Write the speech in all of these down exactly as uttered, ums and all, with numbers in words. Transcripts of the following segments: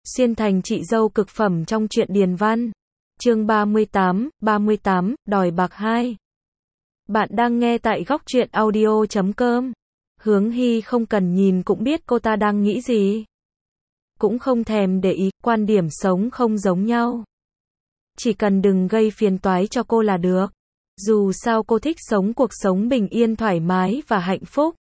Xuyên thành chị dâu cực phẩm trong truyện Điền Văn. Chương ba mươi tám, ba mươi tám, đòi bạc hai. Bạn đang nghe tại góc truyện audio chấm com. Hướng Hy không cần nhìn cũng biết cô ta đang nghĩ gì. Cũng không thèm để ý, quan điểm sống không giống nhau. Chỉ cần đừng gây phiền toái cho cô là được. Dù sao cô thích sống cuộc sống bình yên thoải mái và hạnh phúc.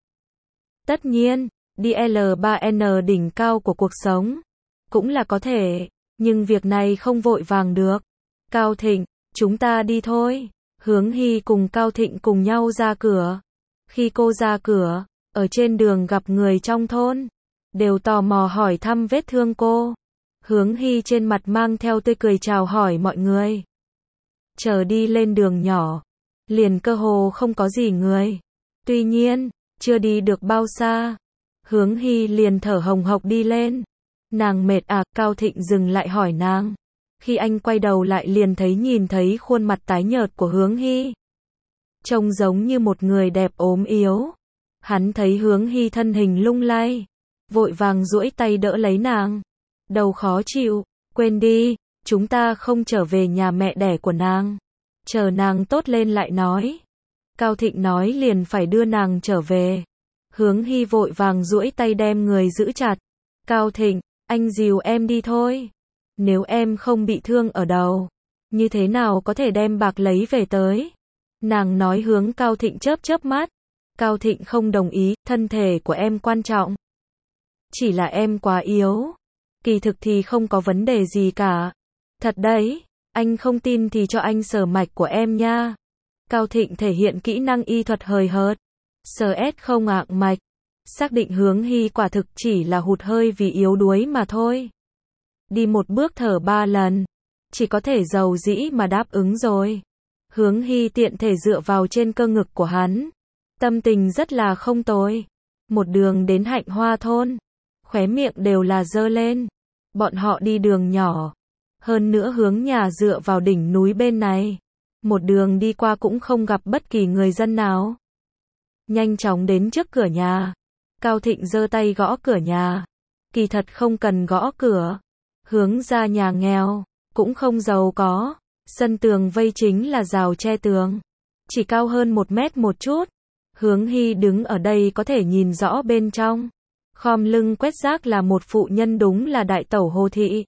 Tất nhiên, đi L ba N đỉnh cao của cuộc sống cũng là có thể, nhưng việc này không vội vàng được. Cao Thịnh, chúng ta đi thôi. Hướng Hy cùng Cao Thịnh cùng nhau ra cửa. Khi cô ra cửa, ở trên đường gặp người trong thôn, đều tò mò hỏi thăm vết thương cô. Hướng Hy trên mặt mang theo tươi cười chào hỏi mọi người. Chờ đi lên đường nhỏ, liền cơ hồ không có gì người. Tuy nhiên, chưa đi được bao xa, Hướng Hy liền thở hồng hộc đi lên. Nàng mệt à? Cao Thịnh dừng lại hỏi nàng. Khi anh quay đầu lại liền thấy nhìn thấy khuôn mặt tái nhợt của Hướng Hy. Trông giống như một người đẹp ốm yếu. Hắn thấy Hướng Hy thân hình lung lay, vội vàng duỗi tay đỡ lấy nàng. Đầu khó chịu, quên đi, chúng ta không trở về nhà mẹ đẻ của nàng. Chờ nàng tốt lên lại nói. Cao Thịnh nói liền phải đưa nàng trở về. Hướng Hy vội vàng duỗi tay đem người giữ chặt. Cao Thịnh, anh dìu em đi thôi. Nếu em không bị thương ở đầu, như thế nào có thể đem bạc lấy về tới? Nàng nói. Hướng Cao Thịnh chớp chớp mắt. Cao Thịnh không đồng ý, thân thể của em quan trọng. Chỉ là em quá yếu. Kỳ thực thì không có vấn đề gì cả. Thật đấy, anh không tin thì cho anh sờ mạch của em nha. Cao Thịnh thể hiện kỹ năng y thuật hời hợt. Sờ ét không ạng mạch. Xác định Hướng Hy quả thực chỉ là hụt hơi vì yếu đuối mà thôi. Đi một bước thở ba lần. Chỉ có thể dầu dĩ mà đáp ứng rồi. Hướng Hy tiện thể dựa vào trên cơ ngực của hắn. Tâm tình rất là không tồi. Một đường đến Hạnh Hoa thôn. Khóe miệng đều là dơ lên. Bọn họ đi đường nhỏ. Hơn nữa hướng nhà dựa vào đỉnh núi bên này. Một đường đi qua cũng không gặp bất kỳ người dân nào. Nhanh chóng đến trước cửa nhà. Cao Thịnh giơ tay gõ cửa nhà. Kỳ thật không cần gõ cửa. Hướng ra nhà nghèo, cũng không giàu có. Sân tường vây chính là rào tre tường. Chỉ cao hơn một mét một chút. Hướng Hy đứng ở đây có thể nhìn rõ bên trong. Khom lưng quét rác là một phụ nhân, đúng là đại tẩu Hồ Thị.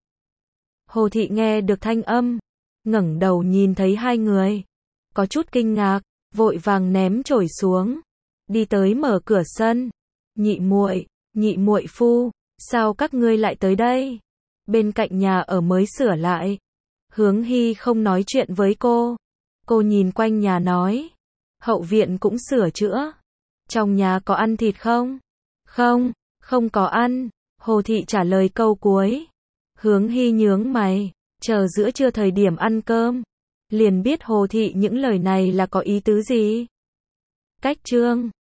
Hồ Thị nghe được thanh âm, ngẩng đầu nhìn thấy hai người. Có chút kinh ngạc, vội vàng ném chổi xuống. Đi tới mở cửa sân. Nhị muội, nhị muội phu, sao các ngươi lại tới đây? Bên cạnh nhà ở mới sửa lại. Hướng Hy không nói chuyện với cô. Cô nhìn quanh nhà nói. Hậu viện cũng sửa chữa. Trong nhà có ăn thịt không? Không, không có ăn. Hồ Thị trả lời câu cuối. Hướng Hy nhướng mày. Chờ giữa trưa thời điểm ăn cơm. Liền biết Hồ Thị những lời này là có ý tứ gì. Cách chương